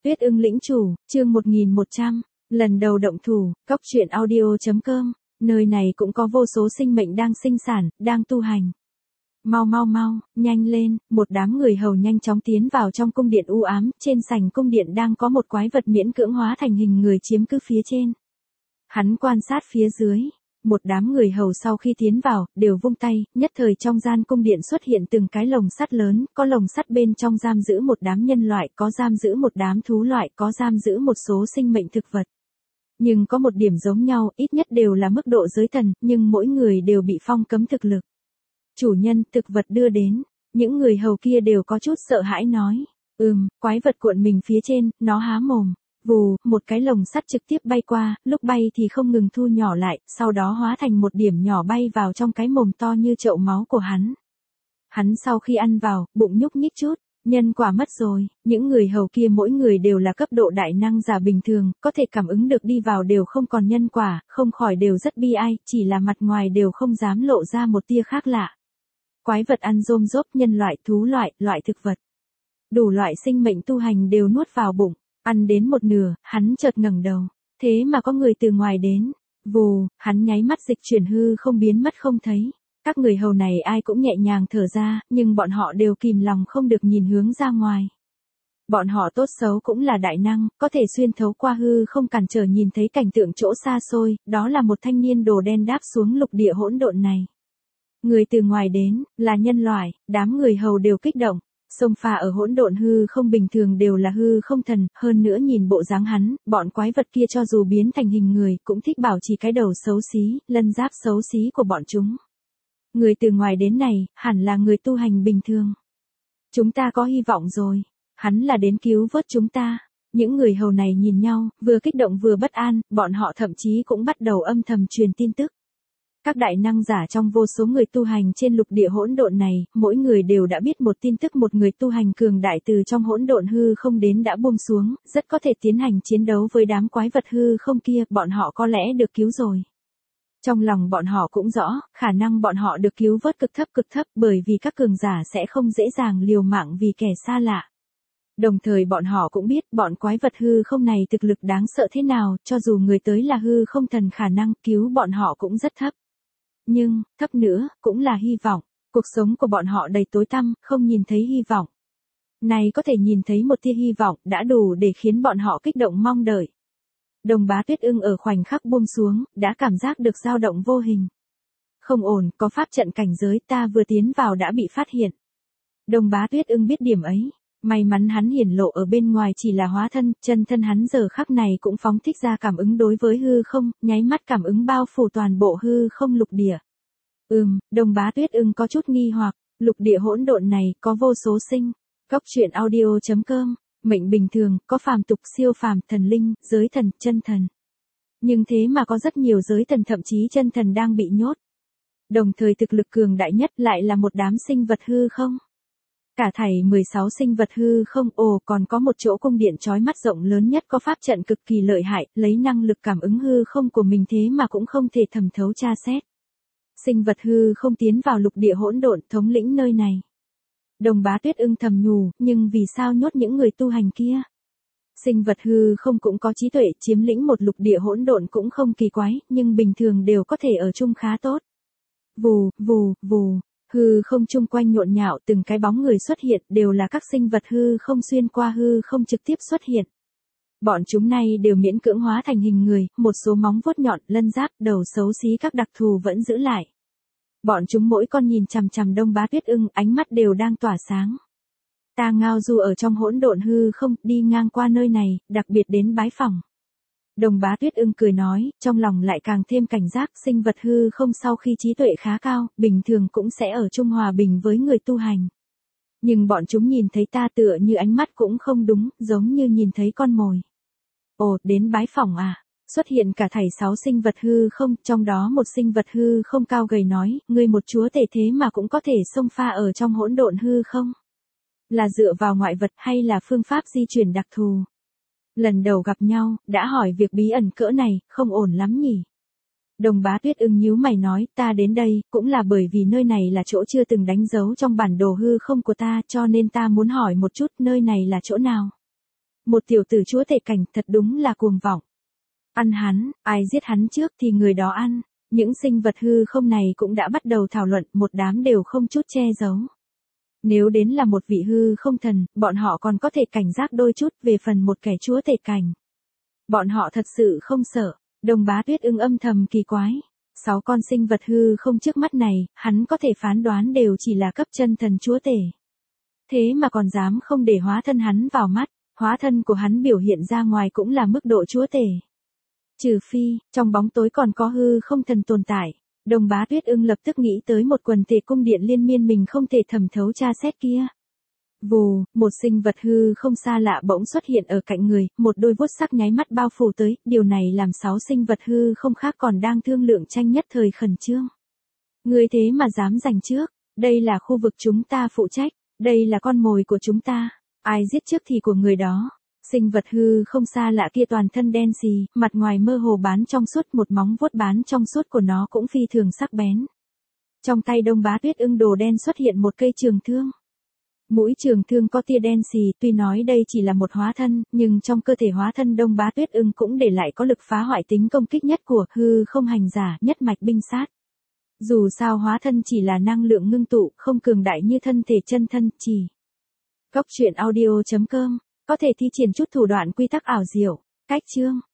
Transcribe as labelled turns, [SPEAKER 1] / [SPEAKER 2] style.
[SPEAKER 1] Tuyết ưng lĩnh chủ, chương 1100, lần đầu động thủ, cóc truyện audio.com, nơi này cũng có vô số sinh mệnh đang sinh sản, đang tu hành. Mau mau mau, nhanh lên, một đám người hầu nhanh chóng tiến vào trong cung điện u ám, trên sảnh cung điện đang có một quái vật miễn cưỡng hóa thành hình người chiếm cứ phía trên. Hắn quan sát phía dưới. Một đám người hầu sau khi tiến vào, đều vung tay, nhất thời trong gian cung điện xuất hiện từng cái lồng sắt lớn, có lồng sắt bên trong giam giữ một đám nhân loại, có giam giữ một đám thú loại, có giam giữ một số sinh mệnh thực vật. Nhưng có một điểm giống nhau, ít nhất đều là mức độ giới thần, nhưng mỗi người đều bị phong cấm thực lực. Chủ nhân, thực vật đưa đến, những người hầu kia đều có chút sợ hãi nói. Quái vật cuộn mình phía trên, nó há mồm. Vù, một cái lồng sắt trực tiếp bay qua, lúc bay thì không ngừng thu nhỏ lại, sau đó hóa thành một điểm nhỏ bay vào trong cái mồm to như chậu máu của hắn. Hắn sau khi ăn vào, bụng nhúc nhích chút, nhân quả mất rồi, những người hầu kia mỗi người đều là cấp độ đại năng giả bình thường, có thể cảm ứng được đi vào đều không còn nhân quả, không khỏi đều rất bi ai, chỉ là mặt ngoài đều không dám lộ ra một tia khác lạ. Quái vật ăn rôm rốp, nhân loại, thú loại, loại thực vật. Đủ loại sinh mệnh tu hành đều nuốt vào bụng. Ăn đến một nửa, hắn chợt ngẩng đầu. Thế mà có người từ ngoài đến. Vù, hắn nháy mắt dịch chuyển hư không biến mất không thấy. Các người hầu này ai cũng nhẹ nhàng thở ra, nhưng bọn họ đều kìm lòng không được nhìn hướng ra ngoài. Bọn họ tốt xấu cũng là đại năng, có thể xuyên thấu qua hư không cản trở nhìn thấy cảnh tượng chỗ xa xôi, đó là một thanh niên đồ đen đáp xuống lục địa hỗn độn này. Người từ ngoài đến, là nhân loại, đám người hầu đều kích động. Xông pha ở hỗn độn hư không bình thường đều là hư không thần, hơn nữa nhìn bộ dáng hắn, bọn quái vật kia cho dù biến thành hình người cũng thích bảo trì cái đầu xấu xí, lân giáp xấu xí của bọn chúng. Người từ ngoài đến này, hẳn là người tu hành bình thường. Chúng ta có hy vọng rồi, hắn là đến cứu vớt chúng ta. Những người hầu này nhìn nhau, vừa kích động vừa bất an, bọn họ thậm chí cũng bắt đầu âm thầm truyền tin tức. Các đại năng giả trong vô số người tu hành trên lục địa hỗn độn này, mỗi người đều đã biết một tin tức, một người tu hành cường đại từ trong hỗn độn hư không đến đã buông xuống, rất có thể tiến hành chiến đấu với đám quái vật hư không kia, bọn họ có lẽ được cứu rồi. Trong lòng bọn họ cũng rõ, khả năng bọn họ được cứu vớt cực thấp bởi vì các cường giả sẽ không dễ dàng liều mạng vì kẻ xa lạ. Đồng thời bọn họ cũng biết bọn quái vật hư không này thực lực đáng sợ thế nào, cho dù người tới là hư không thần khả năng cứu bọn họ cũng rất thấp. Nhưng, thấp nữa, cũng là hy vọng. Cuộc sống của bọn họ đầy tối tăm, không nhìn thấy hy vọng. Này có thể nhìn thấy một tia hy vọng, đã đủ để khiến bọn họ kích động mong đợi. Đồng bá Tuyết ưng ở khoảnh khắc buông xuống, đã cảm giác được dao động vô hình. Không ổn, có pháp trận cảnh giới, ta vừa tiến vào đã bị phát hiện. Đồng bá Tuyết ưng biết điểm ấy. May mắn hắn hiển lộ ở bên ngoài chỉ là hóa thân, chân thân hắn giờ khắc này cũng phóng thích ra cảm ứng đối với hư không, nháy mắt cảm ứng bao phủ toàn bộ hư không lục địa. Đồng bá Tuyết ưng có chút nghi hoặc, lục địa hỗn độn này có vô số sinh. Cóc truyện audio.com, mệnh bình thường, có phàm tục, siêu phàm, thần linh, giới thần, chân thần. Nhưng thế mà có rất nhiều giới thần thậm chí chân thần đang bị nhốt. Đồng thời thực lực cường đại nhất lại là một đám sinh vật hư không. Cả thảy 16 sinh vật hư không, còn có một chỗ cung điện chói mắt rộng lớn nhất có pháp trận cực kỳ lợi hại, lấy năng lực cảm ứng hư không của mình thế mà cũng không thể thẩm thấu tra xét. Sinh vật hư không tiến vào lục địa hỗn độn, thống lĩnh nơi này. Đồng bá Tuyết ưng thầm nhủ, nhưng vì sao nhốt những người tu hành kia? Sinh vật hư không cũng có trí tuệ, chiếm lĩnh một lục địa hỗn độn cũng không kỳ quái, nhưng bình thường đều có thể ở chung khá tốt. Vù, vù, vù. Hư không chung quanh nhộn nhạo, từng cái bóng người xuất hiện, đều là các sinh vật hư không xuyên qua hư không trực tiếp xuất hiện. Bọn chúng này đều miễn cưỡng hóa thành hình người, một số móng vuốt nhọn, lân giáp, đầu xấu xí các đặc thù vẫn giữ lại. Bọn chúng mỗi con nhìn chằm chằm Đông bá Tuyết ưng, ánh mắt đều đang tỏa sáng. Ta ngao du ở trong hỗn độn hư không, đi ngang qua nơi này, đặc biệt đến bái phỏng. Đồng bá Tuyết ưng cười nói, trong lòng lại càng thêm cảnh giác, sinh vật hư không sau khi trí tuệ khá cao, bình thường cũng sẽ ở chung hòa bình với người tu hành. Nhưng bọn chúng nhìn thấy ta tựa như ánh mắt cũng không đúng, giống như nhìn thấy con mồi. Đến bái phỏng à? Xuất hiện cả thảy 6 sinh vật hư không, trong đó một sinh vật hư không cao gầy nói, ngươi một chúa tể thế mà cũng có thể xông pha ở trong hỗn độn hư không? Là dựa vào ngoại vật hay là phương pháp di chuyển đặc thù? Lần đầu gặp nhau, đã hỏi việc bí ẩn cỡ này, không ổn lắm nhỉ. Đồng bá Tuyết ưng nhíu mày nói, ta đến đây, cũng là bởi vì nơi này là chỗ chưa từng đánh dấu trong bản đồ hư không của ta, cho nên ta muốn hỏi một chút, nơi này là chỗ nào? Một tiểu tử chúa tể cảnh thật đúng là cuồng vọng. Ăn hắn, ai giết hắn trước thì người đó ăn. Những sinh vật hư không này cũng đã bắt đầu thảo luận, một đám đều không chút che giấu. Nếu đến là một vị hư không thần, bọn họ còn có thể cảnh giác đôi chút, về phần một kẻ chúa tể cảnh. Bọn họ thật sự không sợ. Đồng Bá Tuyết Ưng âm thầm kỳ quái. 6 con sinh vật hư không trước mắt này, hắn có thể phán đoán đều chỉ là cấp chân thần chúa tể. Thế mà còn dám không để hóa thân hắn vào mắt, hóa thân của hắn biểu hiện ra ngoài cũng là mức độ chúa tể. Trừ phi, trong bóng tối còn có hư không thần tồn tại. Đồng Bá Tuyết Ưng lập tức nghĩ tới một quần thể cung điện liên miên mình không thể thẩm thấu tra xét kia. Vù, một sinh vật hư không xa lạ bỗng xuất hiện ở cạnh người, một đôi vuốt sắc nháy mắt bao phủ tới, điều này làm 6 sinh vật hư không khác còn đang thương lượng tranh nhất thời khẩn trương. Người thế mà dám giành trước, đây là khu vực chúng ta phụ trách, đây là con mồi của chúng ta, ai giết trước thì của người đó. Sinh vật hư không xa lạ kia toàn thân đen xì, mặt ngoài mơ hồ bán trong suốt, một móng vuốt bán trong suốt của nó cũng phi thường sắc bén. Trong tay Đông Bá Tuyết Ưng đồ đen xuất hiện một cây trường thương. Mũi trường thương có tia đen xì, tuy nói đây chỉ là một hóa thân, nhưng trong cơ thể hóa thân Đông Bá Tuyết Ưng cũng để lại có lực phá hoại tính công kích nhất của hư không hành giả, nhất mạch binh sát. Dù sao hóa thân chỉ là năng lượng ngưng tụ, không cường đại như thân thể chân thân, chỉ. Góc truyện audio.com có thể thi triển chút thủ đoạn quy tắc ảo diệu. Cách chương